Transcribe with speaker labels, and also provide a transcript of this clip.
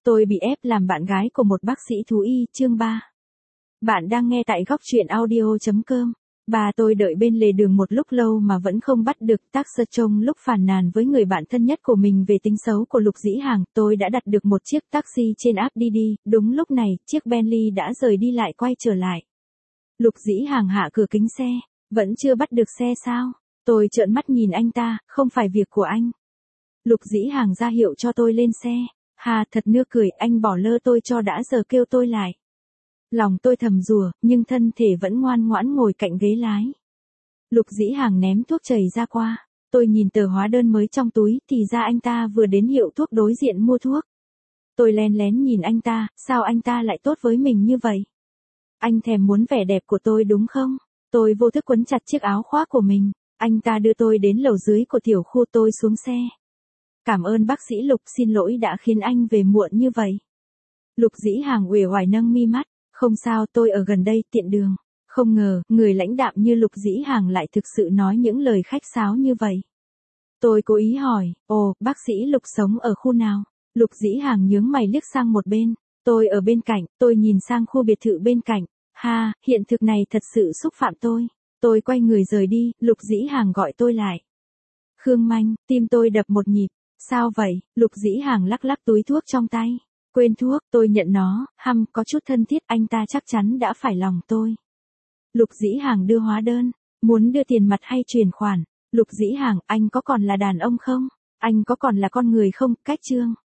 Speaker 1: Tôi bị ép làm bạn gái của một bác sĩ thú y, chương 3. Bạn đang nghe tại góc truyện audio.com. Bà tôi đợi bên lề đường một lúc lâu mà vẫn không bắt được taxi. Trong lúc phàn nàn với người bạn thân nhất của mình về tính xấu của Lục Dĩ Hàng, tôi đã đặt được một chiếc taxi trên app Didi. Đúng lúc này, chiếc Bentley đã rời đi lại quay trở lại. Lục Dĩ Hàng hạ cửa kính xe. Vẫn chưa bắt được xe sao? Tôi trợn mắt nhìn anh ta, không phải việc của anh. Lục Dĩ Hàng ra hiệu cho tôi lên xe. Hà, thật nưa cười, anh bỏ lơ tôi cho đã giờ kêu tôi lại. Lòng tôi thầm rủa, nhưng thân thể vẫn ngoan ngoãn ngồi cạnh ghế lái. Lục Dĩ Hàng ném thuốc chảy ra qua. Tôi nhìn tờ hóa đơn mới trong túi, thì ra anh ta vừa đến hiệu thuốc đối diện mua thuốc. Tôi len lén nhìn anh ta, sao anh ta lại tốt với mình như vậy? Anh thèm muốn vẻ đẹp của tôi đúng không? Tôi vô thức quấn chặt chiếc áo khoác của mình. Anh ta đưa tôi đến lầu dưới của tiểu khu, tôi xuống xe. Cảm ơn bác sĩ Lục, xin lỗi đã khiến anh về muộn như vậy. Lục Dĩ Hàng uể oải nâng mi mắt. Không sao, tôi ở gần đây, tiện đường. Không ngờ, người lãnh đạm như Lục Dĩ Hàng lại thực sự nói những lời khách sáo như vậy. Tôi cố ý hỏi, ồ, bác sĩ Lục sống ở khu nào? Lục Dĩ Hàng nhướng mày liếc sang một bên. Tôi ở bên cạnh, tôi nhìn sang khu biệt thự bên cạnh. Ha, hiện thực này thật sự xúc phạm tôi. Tôi quay người rời đi, Lục Dĩ Hàng gọi tôi lại. Khương Manh, tim tôi đập một nhịp. Sao vậy? Lục Dĩ Hàng lắc lắc túi thuốc trong tay. Quên thuốc, tôi nhận nó, có chút thân thiết, anh ta chắc chắn đã phải lòng tôi. Lục Dĩ Hàng đưa hóa đơn, muốn đưa tiền mặt hay chuyển khoản? Lục Dĩ Hàng, anh có còn là đàn ông không? Anh có còn là con người không? Cách chương.